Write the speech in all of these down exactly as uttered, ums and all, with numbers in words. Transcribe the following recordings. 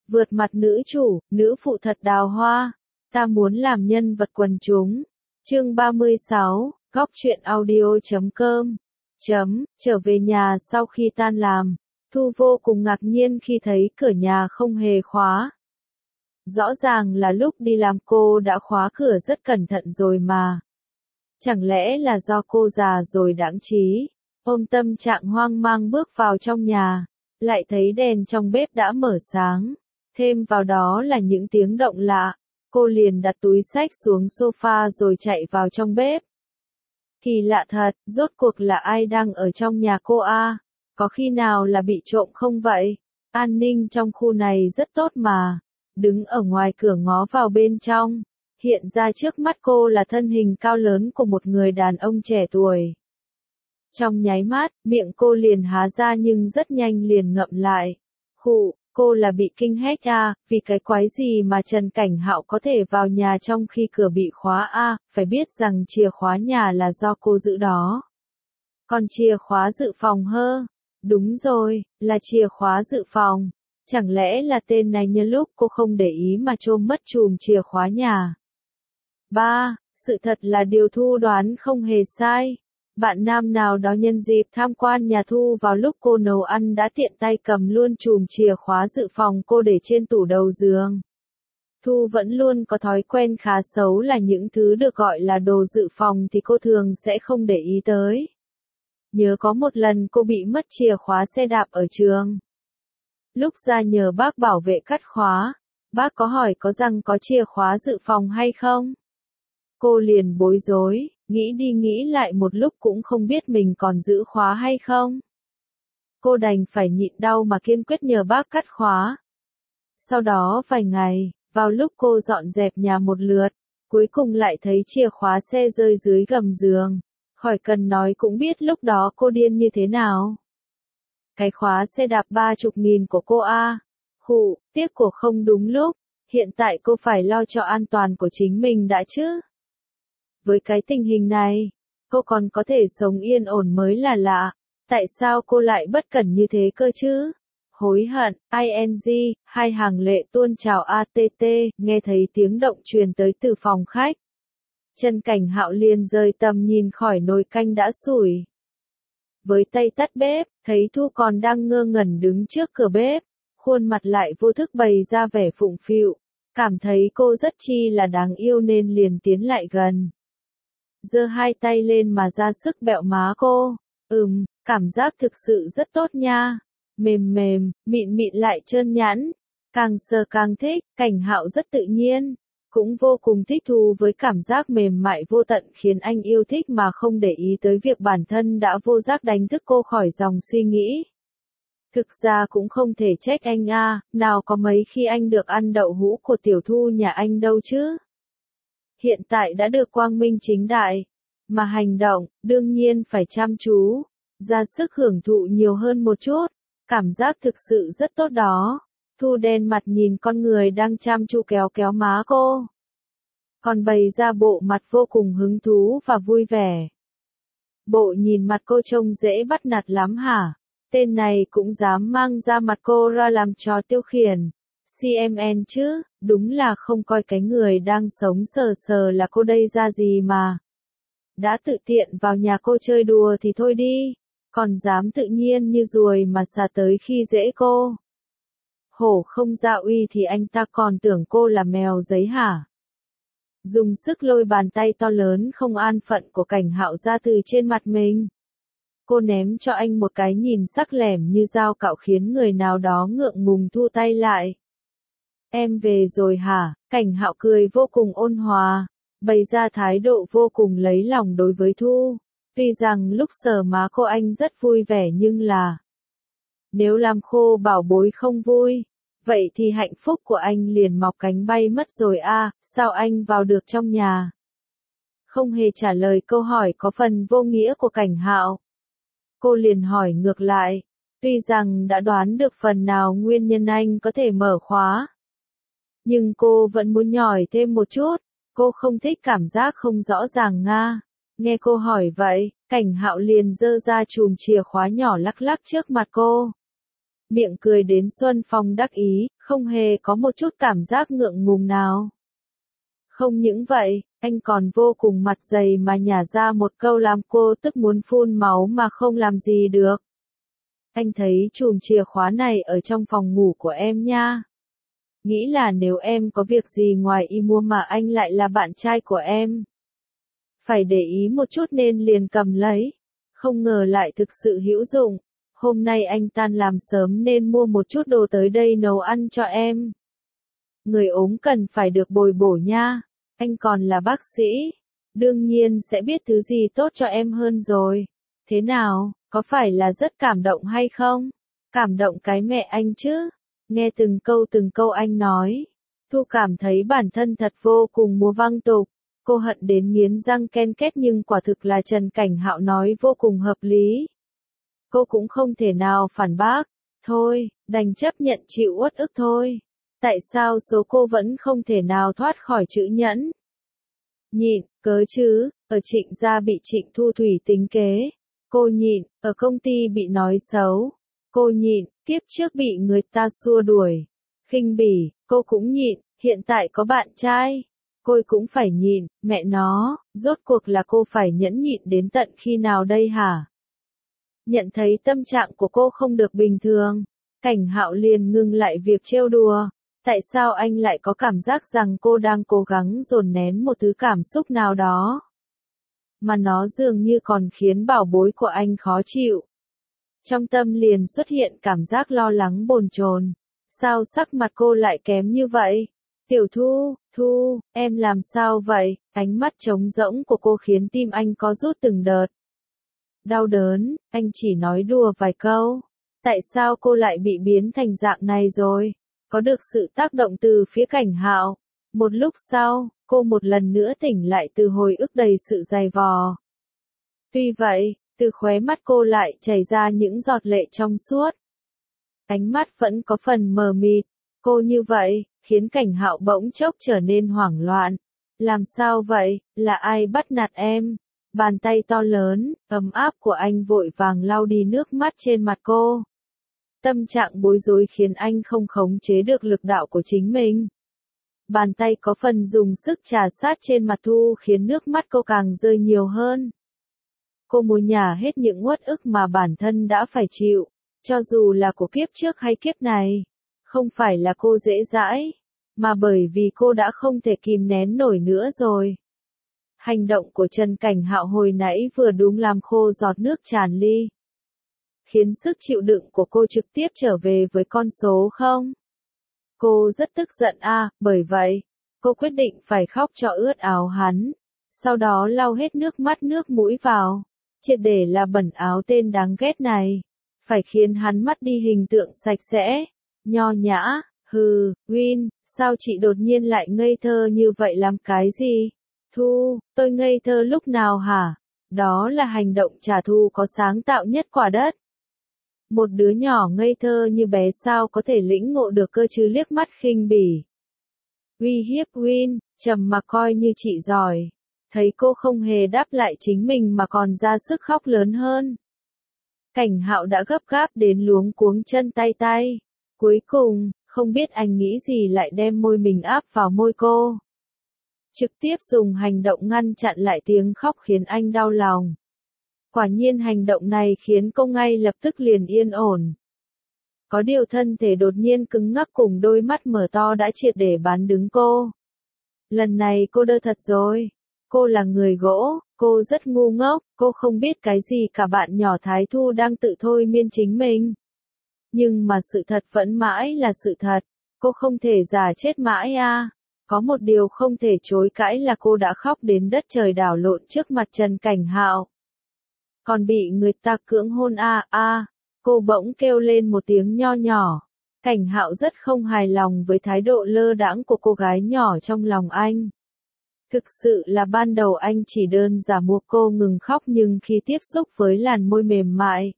Vượt mặt nữ chủ, nữ phụ thật đào hoa. Ta muốn làm nhân vật quần chúng. Chương ba mươi sáu, góc truyện audio chấm com. Chấm, trở về nhà sau khi tan làm. Thu vô cùng ngạc nhiên khi thấy cửa nhà không hề khóa. Rõ ràng là lúc đi làm cô đã khóa cửa rất cẩn thận rồi mà. Chẳng lẽ là do cô già rồi đãng trí? Ôm tâm trạng hoang mang bước vào trong nhà, lại thấy đèn trong bếp đã mở sáng. Thêm vào đó là những tiếng động lạ. Cô liền đặt túi xách xuống sofa rồi chạy vào trong bếp. Kỳ lạ thật, rốt cuộc là ai đang ở trong nhà cô a? Có khi nào là bị trộm không vậy? An ninh trong khu này rất tốt mà. Đứng ở ngoài cửa ngó vào bên trong, hiện ra trước mắt cô là thân hình cao lớn của một người đàn ông trẻ tuổi. Trong nháy mắt, miệng cô liền há ra nhưng rất nhanh liền ngậm lại. Khụ, cô là bị kinh hét à, vì cái quái gì mà Trần Cảnh Hạo có thể vào nhà trong khi cửa bị khóa a, à, phải biết rằng chìa khóa nhà là do cô giữ đó. Còn chìa khóa dự phòng hơ? Đúng rồi, là chìa khóa dự phòng. Chẳng lẽ là tên này nhân lúc cô không để ý mà trộm mất chùm chìa khóa nhà? ba. Sự thật là điều Thu đoán không hề sai. Bạn nam nào đó nhân dịp tham quan nhà Thu vào lúc cô nấu ăn đã tiện tay cầm luôn chùm chìa khóa dự phòng cô để trên tủ đầu giường. Thu vẫn luôn có thói quen khá xấu là những thứ được gọi là đồ dự phòng thì cô thường sẽ không để ý tới. Nhớ có một lần cô bị mất chìa khóa xe đạp ở trường. Lúc ra nhờ bác bảo vệ cắt khóa, bác có hỏi có rằng có chìa khóa dự phòng hay không? Cô liền bối rối, nghĩ đi nghĩ lại một lúc cũng không biết mình còn giữ khóa hay không. Cô đành phải nhịn đau mà kiên quyết nhờ bác cắt khóa. Sau đó vài ngày, vào lúc cô dọn dẹp nhà một lượt, cuối cùng lại thấy chìa khóa xe rơi dưới gầm giường. Khỏi cần nói cũng biết lúc đó cô điên như thế nào. Cái khóa xe đạp ba chục nghìn của cô a. Khụ, tiếc của không đúng lúc. Hiện tại cô phải lo cho an toàn của chính mình đã chứ. Với cái tình hình này, cô còn có thể sống yên ổn mới là lạ. Tại sao cô lại bất cẩn như thế cơ chứ? Hối hận, ing, hai hàng lệ tuôn trào att, nghe thấy tiếng động truyền tới từ phòng khách. Trần Cảnh Hạo liền rời tầm nhìn khỏi nồi canh đã sủi. Với tay tắt bếp, thấy Thu còn đang ngơ ngẩn đứng trước cửa bếp, khuôn mặt lại vô thức bày ra vẻ phụng phịu, cảm thấy cô rất chi là đáng yêu nên liền tiến lại gần. Giơ hai tay lên mà ra sức bẹo má cô. Ừm, cảm giác thực sự rất tốt nha. Mềm mềm, mịn mịn lại trơn nhẵn. Càng sờ càng thích, Cảnh Hạo rất tự nhiên. Cũng vô cùng thích thú với cảm giác mềm mại vô tận khiến anh yêu thích mà không để ý tới việc bản thân đã vô giác đánh thức cô khỏi dòng suy nghĩ. Thực ra cũng không thể trách anh a, nào có mấy khi anh được ăn đậu hũ của tiểu Thu nhà anh đâu chứ. Hiện tại đã được quang minh chính đại, mà hành động, đương nhiên phải chăm chú, ra sức hưởng thụ nhiều hơn một chút, cảm giác thực sự rất tốt đó. Thu đen mặt nhìn con người đang chăm chú kéo kéo má cô. Còn bày ra bộ mặt vô cùng hứng thú và vui vẻ. Bộ nhìn mặt cô trông dễ bắt nạt lắm hả? Tên này cũng dám mang ra mặt cô ra làm trò tiêu khiển. xê em en chứ, đúng là không coi cái người đang sống sờ sờ là cô đây ra gì mà. Đã tự tiện vào nhà cô chơi đùa thì thôi đi, còn dám tự nhiên như ruồi mà xà tới khi dễ cô. Hổ không ra uy thì anh ta còn tưởng cô là mèo giấy hả? Dùng sức lôi bàn tay to lớn không an phận của Cảnh Hạo ra từ trên mặt mình. Cô ném cho anh một cái nhìn sắc lẻm như dao cạo khiến người nào đó ngượng ngùng thu tay lại. Em về rồi hả? Cảnh Hạo cười vô cùng ôn hòa, bày ra thái độ vô cùng lấy lòng đối với Thu. Tuy rằng lúc sờ má cô anh rất vui vẻ nhưng là... Nếu làm khô bảo bối không vui, vậy thì hạnh phúc của anh liền mọc cánh bay mất rồi a, à, sao anh vào được trong nhà? Không hề trả lời câu hỏi có phần vô nghĩa của Cảnh Hạo. Cô liền hỏi ngược lại, tuy rằng đã đoán được phần nào nguyên nhân anh có thể mở khóa. Nhưng cô vẫn muốn nhhỏi thêm một chút, cô không thích cảm giác không rõ ràng nga. Nghe cô hỏi vậy, Cảnh Hạo liền giơ ra chùm chìa khóa nhỏ lắc lắc trước mặt cô. miệng cười đến Xuân Phong đắc ý, không hề có một chút cảm giác ngượng ngùng nào. Không những vậy, anh còn vô cùng mặt dày mà nhả ra một câu làm cô tức muốn phun máu mà không làm gì được. Anh thấy chùm chìa khóa này ở trong phòng ngủ của em nha. Nghĩ là nếu em có việc gì ngoài ý mua mà anh lại là bạn trai của em. Phải để ý một chút nên liền cầm lấy. Không ngờ lại thực sự hữu dụng. Hôm nay anh tan làm sớm nên mua một chút đồ tới đây nấu ăn cho em. Người ốm cần phải được bồi bổ nha. Anh còn là bác sĩ. Đương nhiên sẽ biết thứ gì tốt cho em hơn rồi. Thế nào, có phải là rất cảm động hay không? Cảm động cái mẹ anh chứ. Nghe từng câu từng câu anh nói. Thu cảm thấy bản thân thật vô cùng múa văng tục. Cô hận đến nghiến răng ken két nhưng quả thực là Trần Cảnh Hạo nói vô cùng hợp lý. Cô cũng không thể nào phản bác. Thôi, đành chấp nhận chịu uất ức thôi. Tại sao số cô vẫn không thể nào thoát khỏi chữ nhẫn? Nhịn, cớ chứ, ở Trịnh gia bị Trịnh Thu Thủy tính kế. Cô nhịn, ở công ty bị nói xấu. Cô nhịn, kiếp trước bị người ta xua đuổi. Khinh bỉ, cô cũng nhịn, hiện tại có bạn trai. Cô cũng phải nhịn, mẹ nó, rốt cuộc là cô phải nhẫn nhịn đến tận khi nào đây hả? Nhận thấy tâm trạng của cô không được bình thường, Cảnh Hạo liền ngừng lại việc trêu đùa. Tại sao anh lại có cảm giác rằng cô đang cố gắng dồn nén một thứ cảm xúc nào đó? Mà nó dường như còn khiến bảo bối của anh khó chịu. Trong tâm liền xuất hiện cảm giác lo lắng bồn chồn. Sao sắc mặt cô lại kém như vậy? Tiểu Thu, Thu, em làm sao vậy? Ánh mắt trống rỗng của cô khiến tim anh có rút từng đợt. Đau đớn, anh chỉ nói đùa vài câu. Tại sao cô lại bị biến thành dạng này rồi? Có được sự tác động từ phía Cảnh Hạo. Một lúc sau, cô một lần nữa tỉnh lại từ hồi ức đầy sự dày vò. Tuy vậy, từ khóe mắt cô lại chảy ra những giọt lệ trong suốt. Ánh mắt vẫn có phần mờ mịt. Cô như vậy, khiến Cảnh Hạo bỗng chốc trở nên hoảng loạn. Làm sao vậy, là ai bắt nạt em? Bàn tay to lớn, ấm áp của anh vội vàng lau đi nước mắt trên mặt cô. Tâm trạng bối rối khiến anh không khống chế được lực đạo của chính mình. Bàn tay có phần dùng sức trà sát trên mặt Thu khiến nước mắt cô càng rơi nhiều hơn. Cô muốn nhả hết những uất ức mà bản thân đã phải chịu, cho dù là của kiếp trước hay kiếp này. Không phải là cô dễ dãi, mà bởi vì cô đã không thể kìm nén nổi nữa rồi. Hành động của Trần Cảnh Hạo hồi nãy vừa đúng làm khô giọt nước tràn ly. Khiến sức chịu đựng của cô trực tiếp trở về với con số không. Cô rất tức giận a, à, bởi vậy, cô quyết định phải khóc cho ướt áo hắn. Sau đó lau hết nước mắt nước mũi vào. Triệt để là bẩn áo tên đáng ghét này. Phải khiến hắn mất đi hình tượng sạch sẽ, nho nhã, hừ, Win, sao chị đột nhiên lại ngây thơ như vậy làm cái gì? Thu, tôi ngây thơ lúc nào hả? Đó là hành động trả thù có sáng tạo nhất quả đất. Một đứa nhỏ ngây thơ như bé sao có thể lĩnh ngộ được cơ chứ liếc mắt khinh bỉ. Uy hiếp Win, trầm mặc coi như chị giỏi. Thấy cô không hề đáp lại chính mình mà còn ra sức khóc lớn hơn. Cảnh Hạo đã gấp gáp đến luống cuống chân tay tay. Cuối cùng, không biết anh nghĩ gì lại đem môi mình áp vào môi cô. Trực tiếp dùng hành động ngăn chặn lại tiếng khóc khiến anh đau lòng. Quả nhiên hành động này khiến cô ngay lập tức liền yên ổn. Có điều thân thể đột nhiên cứng ngắc cùng đôi mắt mở to đã triệt để bán đứng cô. Lần này cô đơ thật rồi. Cô là người gỗ, cô rất ngu ngốc, cô không biết cái gì cả bạn nhỏ Thái Thu đang tự thôi miên chính mình. Nhưng mà sự thật vẫn mãi là sự thật, cô không thể giả chết mãi a. À. Có một điều không thể chối cãi là cô đã khóc đến đất trời đảo lộn trước mặt Trần Cảnh Hạo. Còn bị người ta cưỡng hôn a à, a, à. Cô bỗng kêu lên một tiếng nho nhỏ. Cảnh Hạo rất không hài lòng với thái độ lơ đãng của cô gái nhỏ trong lòng anh. Thực sự là ban đầu anh chỉ đơn giản buộc cô ngừng khóc nhưng khi tiếp xúc với làn môi mềm mại,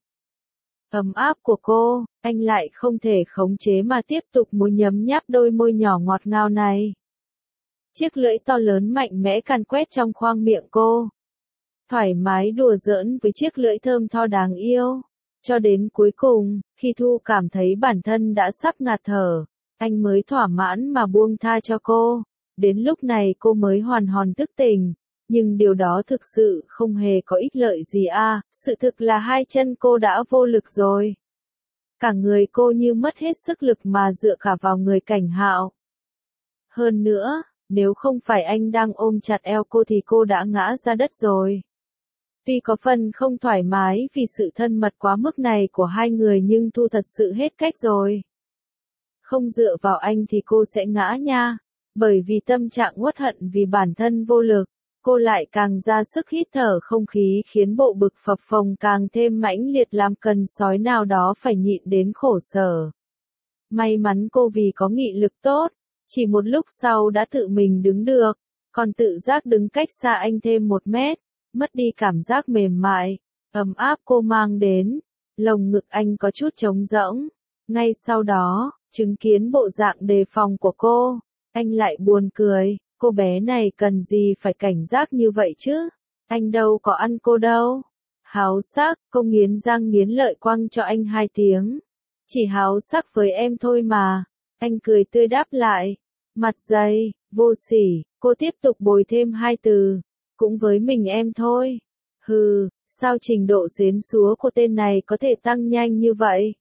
ấm áp của cô, anh lại không thể khống chế mà tiếp tục muốn nhấm nháp đôi môi nhỏ ngọt ngào này. Chiếc lưỡi to lớn mạnh mẽ càn quét trong khoang miệng cô. Thoải mái đùa giỡn với chiếc lưỡi thơm tho đáng yêu. Cho đến cuối cùng, Khi Thu cảm thấy bản thân đã sắp ngạt thở, anh mới thỏa mãn mà buông tha cho cô. Đến lúc này cô mới hoàn hồn thức tỉnh. Nhưng điều đó thực sự không hề có ích lợi gì à, sự thực là hai chân cô đã vô lực rồi. Cả người cô như mất hết sức lực mà dựa cả vào người Cảnh Hạo. Hơn nữa, nếu không phải anh đang ôm chặt eo cô thì cô đã ngã ra đất rồi. Tuy có phần không thoải mái vì sự thân mật quá mức này của hai người nhưng Thu thật sự hết cách rồi. Không dựa vào anh thì cô sẽ ngã nha. Bởi vì tâm trạng uất hận vì bản thân vô lực, cô lại càng ra sức hít thở không khí khiến bộ bực phập phồng càng thêm mãnh liệt làm cần sói nào đó phải nhịn đến khổ sở. May mắn cô vì có nghị lực tốt, chỉ một lúc sau đã tự mình đứng được, còn tự giác đứng cách xa anh thêm một mét, mất đi cảm giác mềm mại, ấm áp cô mang đến, lồng ngực anh có chút trống rỗng. Ngay sau đó, chứng kiến bộ dạng đề phòng của cô, anh lại buồn cười, cô bé này cần gì phải cảnh giác như vậy chứ, anh đâu có ăn cô đâu. Háo sắc, cô nghiến răng nghiến lợi quăng cho anh hai tiếng. Chỉ háo sắc với em thôi mà, anh cười tươi đáp lại. Mặt dày, vô sỉ, cô tiếp tục bồi thêm hai từ, cũng với mình em thôi. Hừ, sao trình độ xến xúa của tên này có thể tăng nhanh như vậy?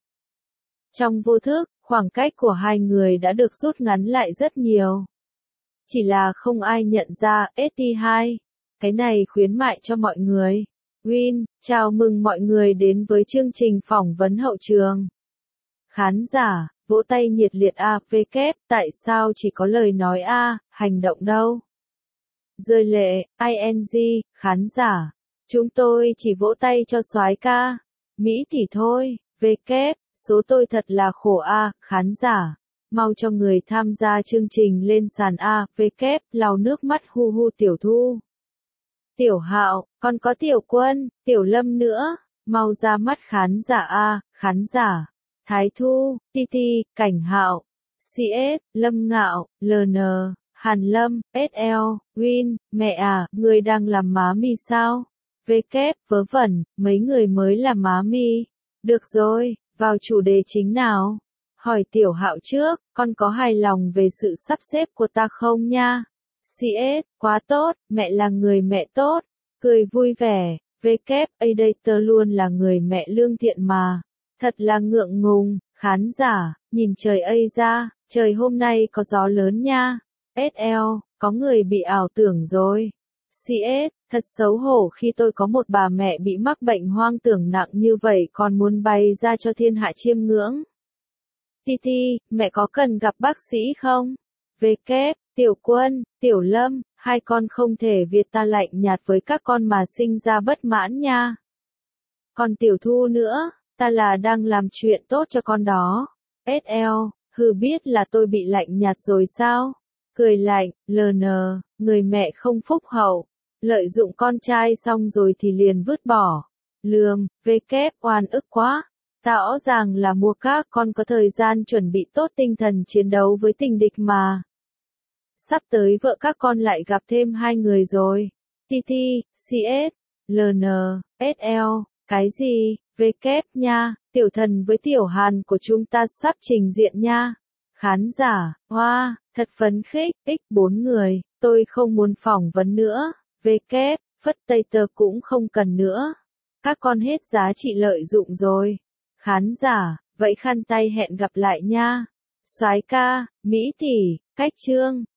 Trong vô thức, khoảng cách của hai người đã được rút ngắn lại rất nhiều. Chỉ là không ai nhận ra, ét tê hai. Cái này khuyến mại cho mọi người. Win, chào mừng mọi người đến với chương trình phỏng vấn hậu trường. Khán giả, vỗ tay nhiệt liệt a, vê kép, tại sao chỉ có lời nói a, hành động đâu? Rơi lệ, ing, khán giả, chúng tôi chỉ vỗ tay cho soái ca. Mỹ thì thôi, vê kép, số tôi thật là khổ a, khán giả. Mau cho người tham gia chương trình lên sàn a, vê kép, lau nước mắt hu hu Tiểu Thu. Tiểu Hạo, còn có Tiểu Quân, Tiểu Lâm nữa, mau ra mắt khán giả a, khán giả. Thái Thu, Ti Ti, Cảnh Hạo, xê ét, Lâm Ngạo, lờ en, Hàn Lâm, ét lờ, Win, mẹ à, người đang làm má mi sao? Vê kép, vớ vẩn, mấy người mới làm má mi. Được rồi, vào chủ đề chính nào. Hỏi Tiểu Hạo trước, con có hài lòng về sự sắp xếp của ta không nha? xê ét, quá tốt, mẹ là người mẹ tốt. Cười vui vẻ, vê kép, a đây tớ luôn là người mẹ lương thiện mà. Thật là ngượng ngùng, khán giả, nhìn trời ây ra, trời hôm nay có gió lớn nha. ét lờ, có người bị ảo tưởng rồi. xê ét, thật xấu hổ khi tôi có một bà mẹ bị mắc bệnh hoang tưởng nặng như vậy còn muốn bày ra cho thiên hạ chiêm ngưỡng. Ti Ti, mẹ có cần gặp bác sĩ không? Vê kép, Tiểu Quân, Tiểu Lâm, hai con không thể Việt ta lạnh nhạt với các con mà sinh ra bất mãn nha. Còn Tiểu Thu nữa, ta là đang làm chuyện tốt cho con đó. ét lờ, hừ biết là tôi bị lạnh nhạt rồi sao? Cười lạnh, lờ en, người mẹ không phúc hậu, lợi dụng con trai xong rồi thì liền vứt bỏ. Lườm, vê kép, oan ức quá. Rõ ràng là mua các con có thời gian chuẩn bị tốt tinh thần chiến đấu với tình địch mà. Sắp tới vợ các con lại gặp thêm hai người rồi. Ti Ti, xê ét, lờ en, ét lờ, cái gì, vê kép nha, Tiểu Thần với Tiểu Hàn của chúng ta sắp trình diện nha. Khán giả, hoa, thật phấn khích, x bốn người, tôi không muốn phỏng vấn nữa, vê kép, phất tay tờ cũng không cần nữa. Các con hết giá trị lợi dụng rồi. Khán giả, vậy khăn tay hẹn gặp lại nha. Soái ca, Mỹ tỷ, cách chương.